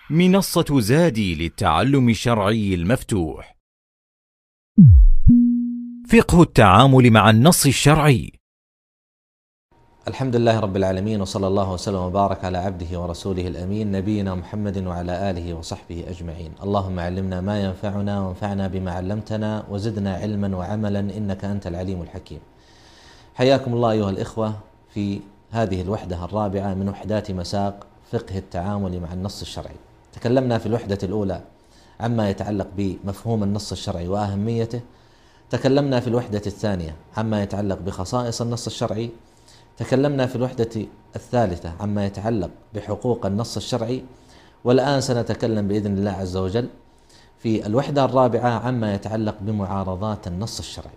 منصة زادي للتعلم الشرعي المفتوح. فقه التعامل مع النص الشرعي. الحمد لله رب العالمين، وصلى الله وسلم وبارك على عبده ورسوله الأمين نبينا محمد وعلى آله وصحبه أجمعين. اللهم علمنا ما ينفعنا وانفعنا بما علمتنا وزدنا علما وعملا إنك أنت العليم الحكيم. حياكم الله أيها الإخوة في هذه الوحدة الرابعة من وحدات مساق فقه التعامل مع النص الشرعي. تكلمنا في الوحدة الأولى عما يتعلق بمفهوم النص الشرعي وأهميته. تكلمنا في الوحدة الثانية عما يتعلق بخصائص النص الشرعي. تكلمنا في الوحدة الثالثة عما يتعلق بحقوق النص الشرعي. والآن سنتكلم بإذن الله عز وجل في الوحدة الرابعة عما يتعلق بمعارضات النص الشرعي.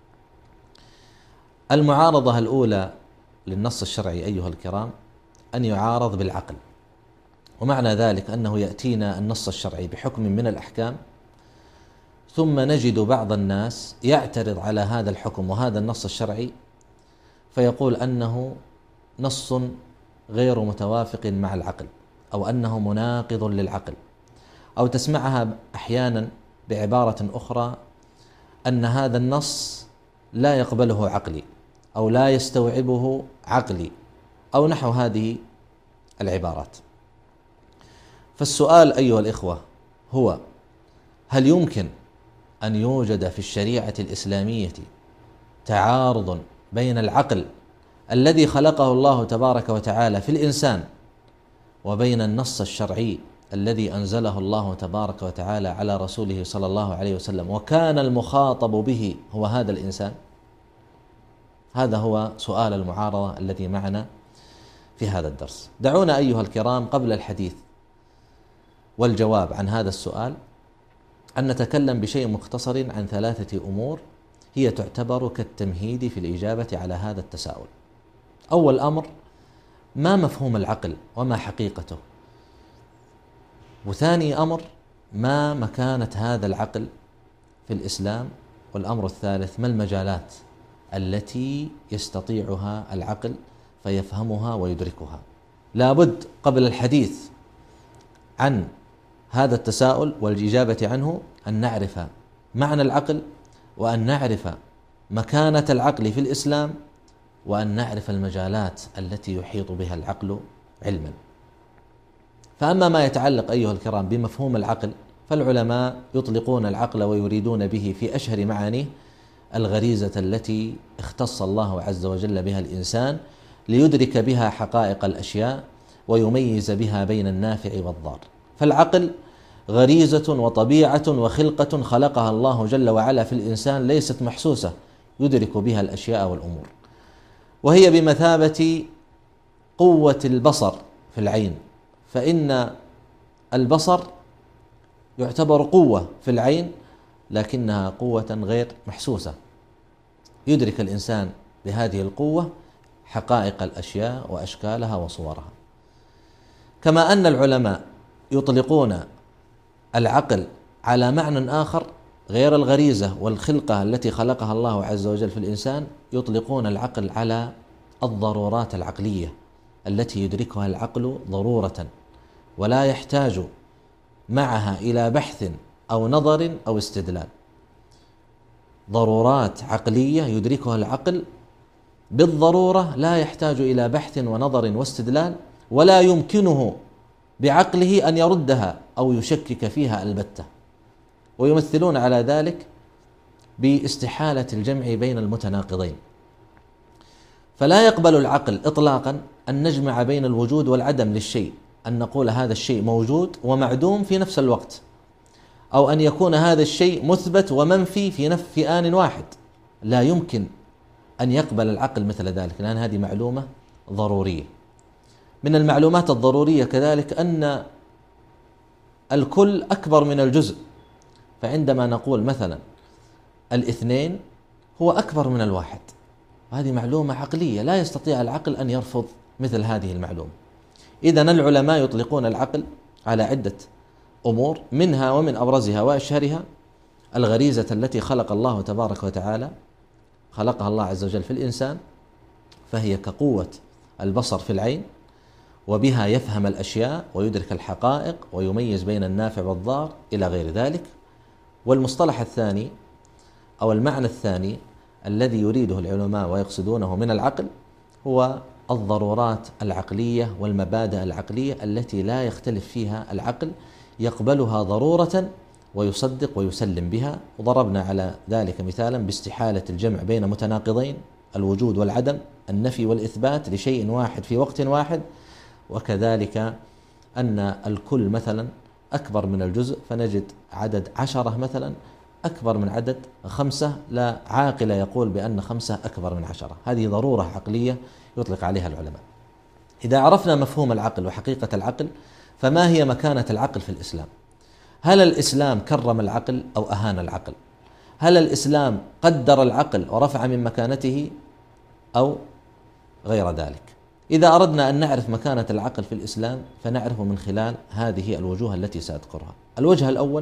المعارضة الأولى للنص الشرعي أيها الكرام أن يعارض بالعقل، ومعنى ذلك أنه يأتينا النص الشرعي بحكم من الأحكام، ثم نجد بعض الناس يعترض على هذا الحكم وهذا النص الشرعي فيقول أنه نص غير متوافق مع العقل، أو أنه مناقض للعقل، أو تسمعها أحيانا بعبارة أخرى أن هذا النص لا يقبله عقلي أو لا يستوعبه عقلي أو نحو هذه العبارات. فالسؤال أيها الإخوة هو: هل يمكن أن يوجد في الشريعة الإسلامية تعارض بين العقل الذي خلقه الله تبارك وتعالى في الإنسان وبين النص الشرعي الذي أنزله الله تبارك وتعالى على رسوله صلى الله عليه وسلم، وكان المخاطب به هو هذا الإنسان؟ هذا هو سؤال المعارضة الذي معنا في هذا الدرس. دعونا أيها الكرام قبل الحديث والجواب عن هذا السؤال أن نتكلم بشيء مختصر عن ثلاثة أمور هي تعتبر كالتمهيد في الإجابة على هذا التساؤل. أول أمر: ما مفهوم العقل وما حقيقته؟ وثاني أمر: ما مكانة هذا العقل في الإسلام؟ والأمر الثالث: ما المجالات التي يستطيعها العقل فيفهمها ويدركها؟ لابد قبل الحديث عن هذا التساؤل والإجابة عنه أن نعرف معنى العقل، وأن نعرف مكانة العقل في الإسلام، وأن نعرف المجالات التي يحيط بها العقل علما. فأما ما يتعلق أيها الكرام بمفهوم العقل، فالعلماء يطلقون العقل ويريدون به في أشهر معانيه الغريزة التي اختص الله عز وجل بها الإنسان ليدرك بها حقائق الأشياء ويميز بها بين النافع والضار. فالعقل غريزة وطبيعة وخلقة خلقها الله جل وعلا في الإنسان، ليست محسوسة يدرك بها الأشياء والأمور، وهي بمثابة قوة البصر في العين، فإن البصر يعتبر قوة في العين لكنها قوة غير محسوسة، يدرك الإنسان بهذه القوة حقائق الأشياء وأشكالها وصورها. كما أن العلماء يطلقون العقل على معنى آخر غير الغريزة والخلقة التي خلقها الله عز وجل في الإنسان، يطلقون العقل على الضرورات العقلية التي يدركها العقل ضرورة ولا يحتاج معها إلى بحث أو نظر أو استدلال. ضرورات عقلية يدركها العقل بالضرورة، لا يحتاج إلى بحث ونظر واستدلال، ولا يمكنه بعقله أن يردها أو يشكك فيها البتة. ويمثلون على ذلك باستحالة الجمع بين المتناقضين، فلا يقبل العقل إطلاقا أن نجمع بين الوجود والعدم للشيء، أن نقول هذا الشيء موجود ومعدوم في نفس الوقت، أو أن يكون هذا الشيء مثبت ومنفي في آن واحد. لا يمكن أن يقبل العقل مثل ذلك، لأن هذه معلومة ضرورية. من المعلومات الضرورية كذلك أن الكل أكبر من الجزء، فعندما نقول مثلا الاثنين هو أكبر من الواحد، وهذه معلومة عقلية لا يستطيع العقل أن يرفض مثل هذه المعلومة. إذن العلماء يطلقون العقل على عدة أمور، منها ومن أبرزها وأشهرها الغريزة التي خلق الله تبارك وتعالى خلقها الله عز وجل في الإنسان، فهي كقوة البصر في العين، وبها يفهم الأشياء ويدرك الحقائق ويميز بين النافع والضار إلى غير ذلك. والمصطلح الثاني أو المعنى الثاني الذي يريده العلماء ويقصدونه من العقل هو الضرورات العقلية والمبادئ العقلية التي لا يختلف فيها العقل، يقبلها ضرورة ويصدق ويسلم بها. وضربنا على ذلك مثالا باستحالة الجمع بين متناقضين، الوجود والعدم، النفي والإثبات لشيء واحد في وقت واحد، وكذلك أن الكل مثلا أكبر من الجزء، فنجد عدد 10 مثلا أكبر من عدد 5، لا عاقل يقول بأن 5 أكبر من 10. هذه ضرورة عقلية يطلق عليها العلماء. إذا عرفنا مفهوم العقل وحقيقة العقل، فما هي مكانة العقل في الإسلام؟ هل الإسلام كرم العقل أو أهان العقل؟ هل الإسلام قدر العقل ورفع من مكانته أو غير ذلك؟ إذا أردنا أن نعرف مكانة العقل في الإسلام فنعرفه من خلال هذه الوجوه التي سأذكرها. الوجه الأول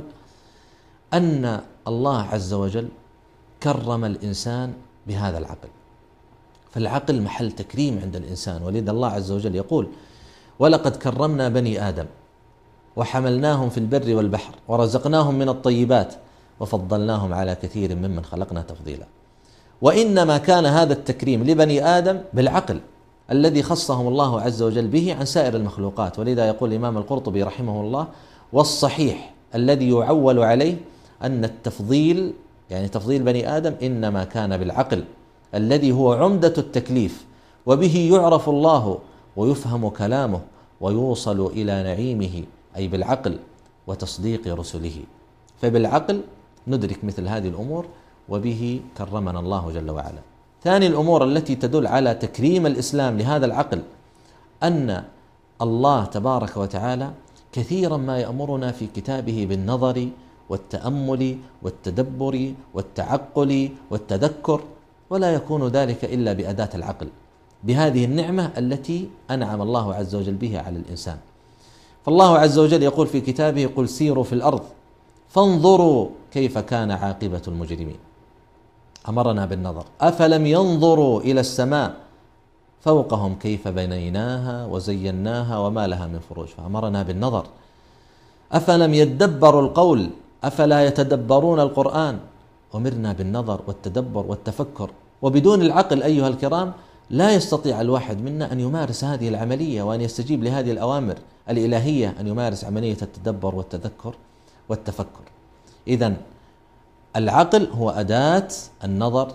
أن الله عز وجل كرم الإنسان بهذا العقل، فالعقل محل تكريم عند الإنسان، ولذا الله عز وجل يقول: ولقد كرمنا بني آدم وحملناهم في البر والبحر ورزقناهم من الطيبات وفضلناهم على كثير ممن خلقنا تفضيلا. وإنما كان هذا التكريم لبني آدم بالعقل الذي خصهم الله عز وجل به عن سائر المخلوقات. ولذا يقول الإمام القرطبي رحمه الله: والصحيح الذي يعول عليه أن التفضيل، يعني تفضيل بني آدم، إنما كان بالعقل الذي هو عمدة التكليف، وبه يعرف الله ويفهم كلامه ويوصل إلى نعيمه، أي بالعقل وتصديق رسله. فبالعقل ندرك مثل هذه الأمور، وبه كرمنا الله جل وعلا. ثاني الأمور التي تدل على تكريم الإسلام لهذا العقل أن الله تبارك وتعالى كثيرا ما يأمرنا في كتابه بالنظر والتأمل والتدبر والتعقل والتذكر، ولا يكون ذلك إلا بأداة العقل، بهذه النعمة التي أنعم الله عز وجل بها على الإنسان. فالله عز وجل يقول في كتابه: قل سيروا في الأرض فانظروا كيف كان عاقبة المجرمين. أمرنا بالنظر. أفلم ينظروا إلى السماء فوقهم كيف بنيناها وزيناها وما لها من فروج، فأمرنا بالنظر. أفلم يدبروا القول أفلا يتدبرون القرآن، أمرنا بالنظر والتدبر والتفكر. وبدون العقل أيها الكرام لا يستطيع الواحد منا أن يمارس هذه العملية وأن يستجيب لهذه الأوامر الإلهية، أن يمارس عملية التدبر والتذكر والتفكر. إذن العقل هو أداة النظر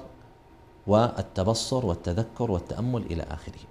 والتبصر والتذكر والتأمل إلى آخره.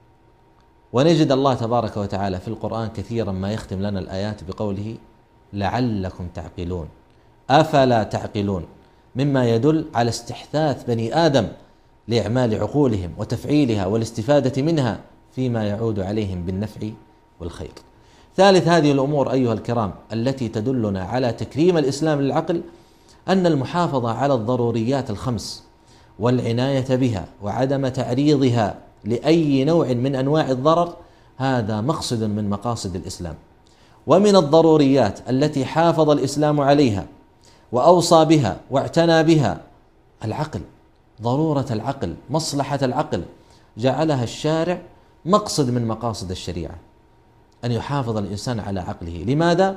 ونجد الله تبارك وتعالى في القرآن كثيرا ما يختم لنا الآيات بقوله: لعلكم تعقلون، أفلا تعقلون، مما يدل على استحثاث بني آدم لإعمال عقولهم وتفعيلها والاستفادة منها فيما يعود عليهم بالنفع والخير. ثالث هذه الأمور أيها الكرام التي تدلنا على تكريم الإسلام للعقل أن المحافظة على الضروريات الخمس والعناية بها وعدم تعريضها لأي نوع من أنواع الضرر، هذا مقصد من مقاصد الإسلام. ومن الضروريات التي حافظ الإسلام عليها وأوصى بها واعتنى بها العقل، ضرورة العقل، مصلحة العقل، جعلها الشارع مقصد من مقاصد الشريعة، أن يحافظ الإنسان على عقله. لماذا؟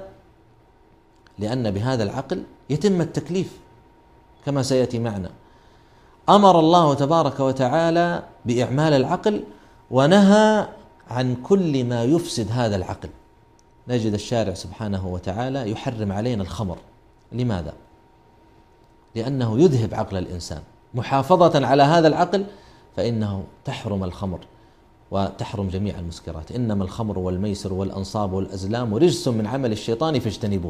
لأن بهذا العقل يتم التكليف كما سيأتي معنا. أمر الله تبارك وتعالى بإعمال العقل ونهى عن كل ما يفسد هذا العقل. نجد الشارع سبحانه وتعالى يحرم علينا الخمر. لماذا؟ لأنه يذهب عقل الإنسان. محافظة على هذا العقل فإنه تحرم الخمر وتحرم جميع المسكرات. إنما الخمر والميسر والأنصاب والأزلام رجس من عمل الشيطان فاجتنبوه.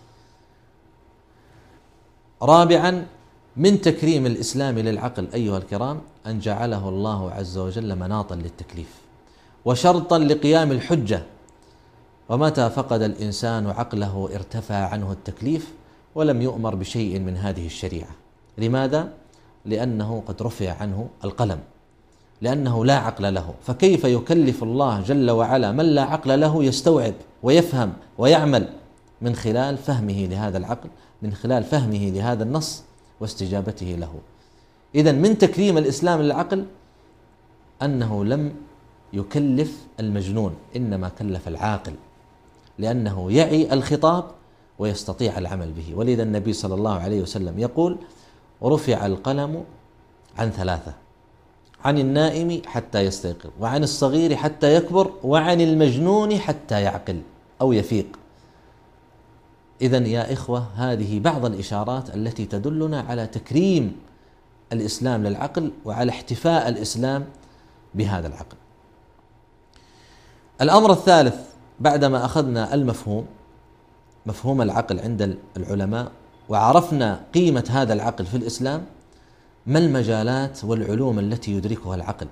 رابعا من تكريم الإسلام للعقل أيها الكرام أن جعله الله عز وجل مناطا للتكليف وشرطا لقيام الحجة. ومتى فقد الإنسان عقله ارتفع عنه التكليف ولم يؤمر بشيء من هذه الشريعة. لماذا؟ لأنه قد رفع عنه القلم، لأنه لا عقل له. فكيف يكلف الله جل وعلا من لا عقل له يستوعب ويفهم ويعمل من خلال فهمه لهذا العقل، من خلال فهمه لهذا النص واستجابته له. إذن من تكريم الإسلام للعقل أنه لم يكلف المجنون، إنما كلف العاقل، لأنه يعي الخطاب ويستطيع العمل به. ولذا النبي صلى الله عليه وسلم يقول: رفع القلم عن ثلاثة: عن النائم حتى يستيقظ، وعن الصغير حتى يكبر، وعن المجنون حتى يعقل أو يفيق. إذن يا إخوة، هذه بعض الإشارات التي تدلنا على تكريم الإسلام للعقل وعلى احتفاء الإسلام بهذا العقل. الأمر الثالث، بعدما أخذنا مفهوم العقل عند العلماء وعرفنا قيمة هذا العقل في الإسلام، ما المجالات والعلوم التي يدركها العقل؟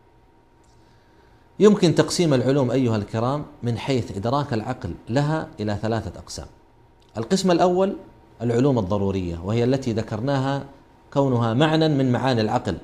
يمكن تقسيم العلوم أيها الكرام من حيث إدراك العقل لها إلى 3 أقسام. القسم الأول العلوم الضرورية، وهي التي ذكرناها كونها معنى من معاني العقل،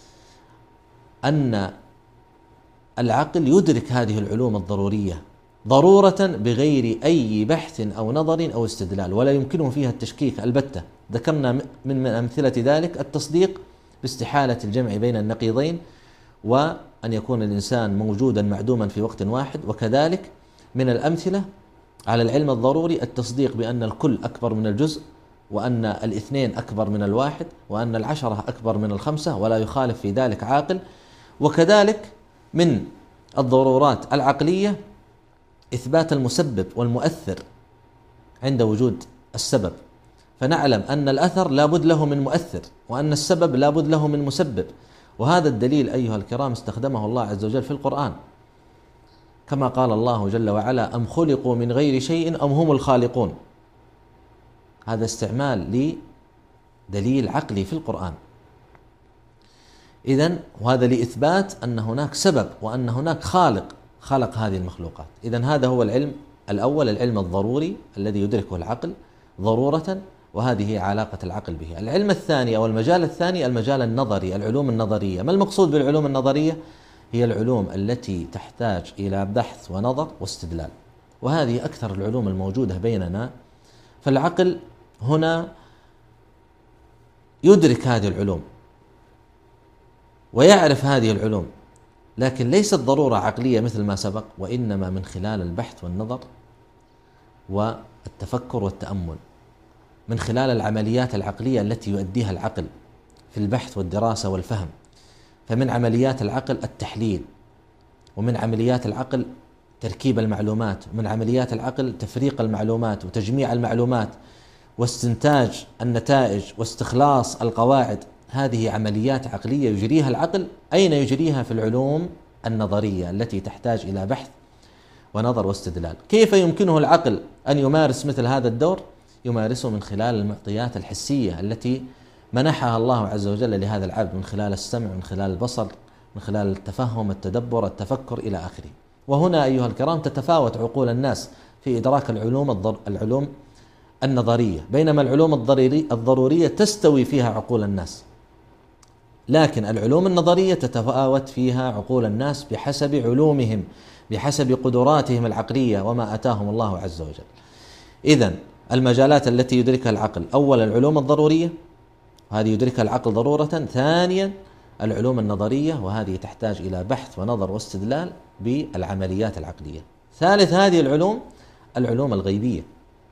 أن العقل يدرك هذه العلوم الضرورية ضرورة بغير أي بحث أو نظر أو استدلال، ولا يمكنه فيها التشكيك البتة. ذكرنا من أمثلة ذلك التصديق باستحالة الجمع بين النقيضين، وأن يكون الإنسان موجودا معدوما في وقت واحد. وكذلك من الأمثلة على العلم الضروري التصديق بأن الكل أكبر من الجزء، وأن الاثنين أكبر من الواحد، وأن 10 أكبر من 5، ولا يخالف في ذلك عاقل. وكذلك من الضرورات العقلية إثبات المسبب والمؤثر عند وجود السبب، فنعلم أن الأثر لا بد له من مؤثر، وأن السبب لا بد له من مسبب. وهذا الدليل أيها الكرام استخدمه الله عز وجل في القرآن، كما قال الله جل وعلا: أم خلقوا من غير شيء أم هم الخالقون. هذا استعمال لدليل عقلي في القرآن. إذن وهذا لإثبات أن هناك سبب وأن هناك خلق هذه المخلوقات. إذن هذا هو العلم الأول، العلم الضروري الذي يدركه العقل ضرورة، وهذه هي علاقة العقل به. العلم الثاني أو المجال الثاني المجال النظري، العلوم النظرية. ما المقصود بالعلوم النظرية؟ هي العلوم التي تحتاج إلى بحث ونظر واستدلال، وهذه أكثر العلوم الموجودة بيننا. فالعقل هنا يدرك هذه العلوم ويعرف هذه العلوم، لكن ليست ضرورة عقلية مثل ما سبق، وإنما من خلال البحث والنظر والتفكر والتأمل، من خلال العمليات العقلية التي يؤديها العقل في البحث والدراسة والفهم. فمن عمليات العقل التحليل، ومن عمليات العقل تركيب المعلومات، ومن عمليات العقل تفريق المعلومات وتجميع المعلومات واستنتاج النتائج واستخلاص القواعد. هذه عمليات عقلية يجريها العقل. أين يجريها؟ في العلوم النظرية التي تحتاج إلى بحث ونظر واستدلال. كيف يمكنه العقل أن يمارس مثل هذا الدور؟ يمارسه من خلال المعطيات الحسية التي منحها الله عز وجل لهذا العبد، من خلال السمع، من خلال البصر، من خلال التفهم، التدبر، التفكر إلى آخره. وهنا أيها الكرام تتفاوت عقول الناس في إدراك العلوم النظرية، بينما العلوم الضرورية تستوي فيها عقول الناس، لكن العلوم النظرية تتفاوت فيها عقول الناس بحسب علومهم، بحسب قدراتهم العقلية وما أتاهم الله عز وجل. إذن المجالات التي يدركها العقل: أولا العلوم الضرورية، وهذه يدركها العقل ضرورة. ثانيا العلوم النظرية، وهذه تحتاج إلى بحث ونظر واستدلال بالعمليات العقلية. ثالث هذه العلوم الغيبية.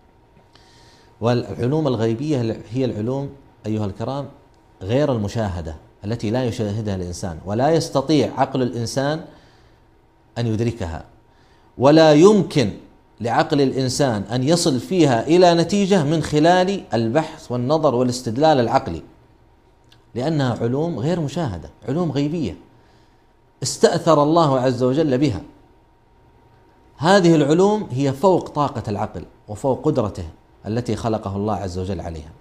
والعلوم الغيبية هي العلوم أيها الكرام غير المشاهدة، التي لا يشاهدها الإنسان، ولا يستطيع عقل الإنسان أن يدركها، ولا يمكن لعقل الإنسان أن يصل فيها إلى نتيجة من خلال البحث والنظر والاستدلال العقلي، لأنها علوم غير مشاهدة، علوم غيبية استأثر الله عز وجل بها. هذه العلوم هي فوق طاقة العقل وفوق قدرته التي خلقه الله عز وجل عليها.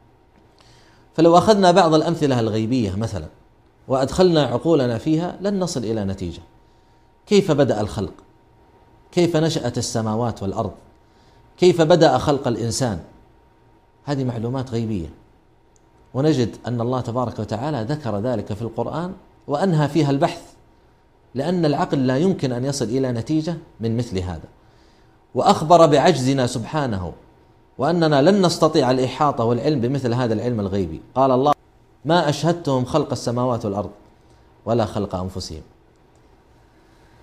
فلو أخذنا بعض الأمثلة الغيبية مثلا وأدخلنا عقولنا فيها لن نصل إلى نتيجة. كيف بدأ الخلق؟ كيف نشأت السماوات والأرض؟ كيف بدأ خلق الإنسان؟ هذه معلومات غيبية، ونجد أن الله تبارك وتعالى ذكر ذلك في القرآن وأنهى فيها البحث، لأن العقل لا يمكن أن يصل إلى نتيجة من مثل هذا، وأخبر بعجزنا سبحانه وأننا لن نستطيع الإحاطة والعلم بمثل هذا العلم الغيبي. قال الله: ما أشهدتهم خلق السماوات والأرض ولا خلق أنفسهم.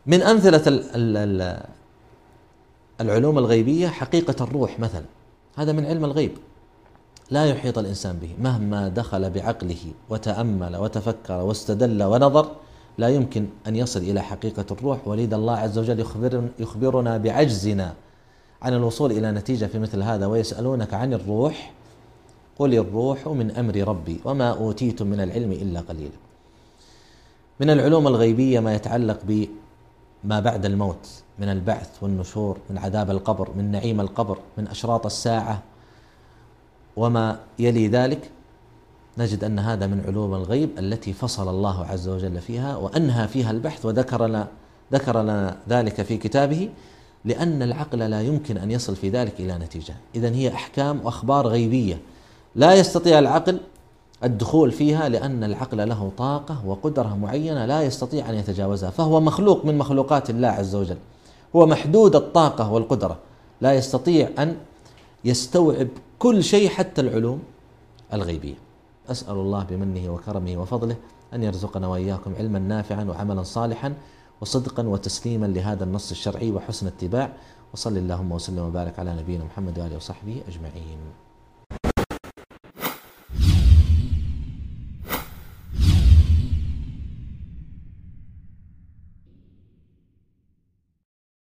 من أمثلة العلوم الغيبية حقيقة الروح مثلا، هذا من علم الغيب لا يحيط الإنسان به، مهما دخل بعقله وتأمل وتفكر واستدل ونظر لا يمكن أن يصل إلى حقيقة الروح. ولذا الله عز وجل يخبرنا بعجزنا عن الوصول إلى نتيجة في مثل هذا. ويسألونك عن الروح قل الروح من أمر ربي وما أوتيتم من العلم إلا قليلا. من العلوم الغيبية ما يتعلق بما بعد الموت من البعث والنشور، من عذاب القبر، من نعيم القبر، من أشراط الساعة وما يلي ذلك. نجد أن هذا من علوم الغيب التي فصل الله عز وجل فيها وأنهى فيها البحث ذكر لنا ذلك في كتابه، لأن العقل لا يمكن أن يصل في ذلك إلى نتيجة. إذن هي أحكام وأخبار غيبية لا يستطيع العقل الدخول فيها، لأن العقل له طاقة وقدرة معينة لا يستطيع أن يتجاوزها، فهو مخلوق من مخلوقات الله عز وجل، هو محدود الطاقة والقدرة، لا يستطيع أن يستوعب كل شيء حتى العلوم الغيبية. أسأل الله بمنه وكرمه وفضله أن يرزقنا وإياكم علما نافعا وعملا صالحا وصدقا وتسليما لهذا النص الشرعي وحسن اتباع. وصل اللهم وسلم وبارك على نبينا محمد وآله وصحبه أجمعين.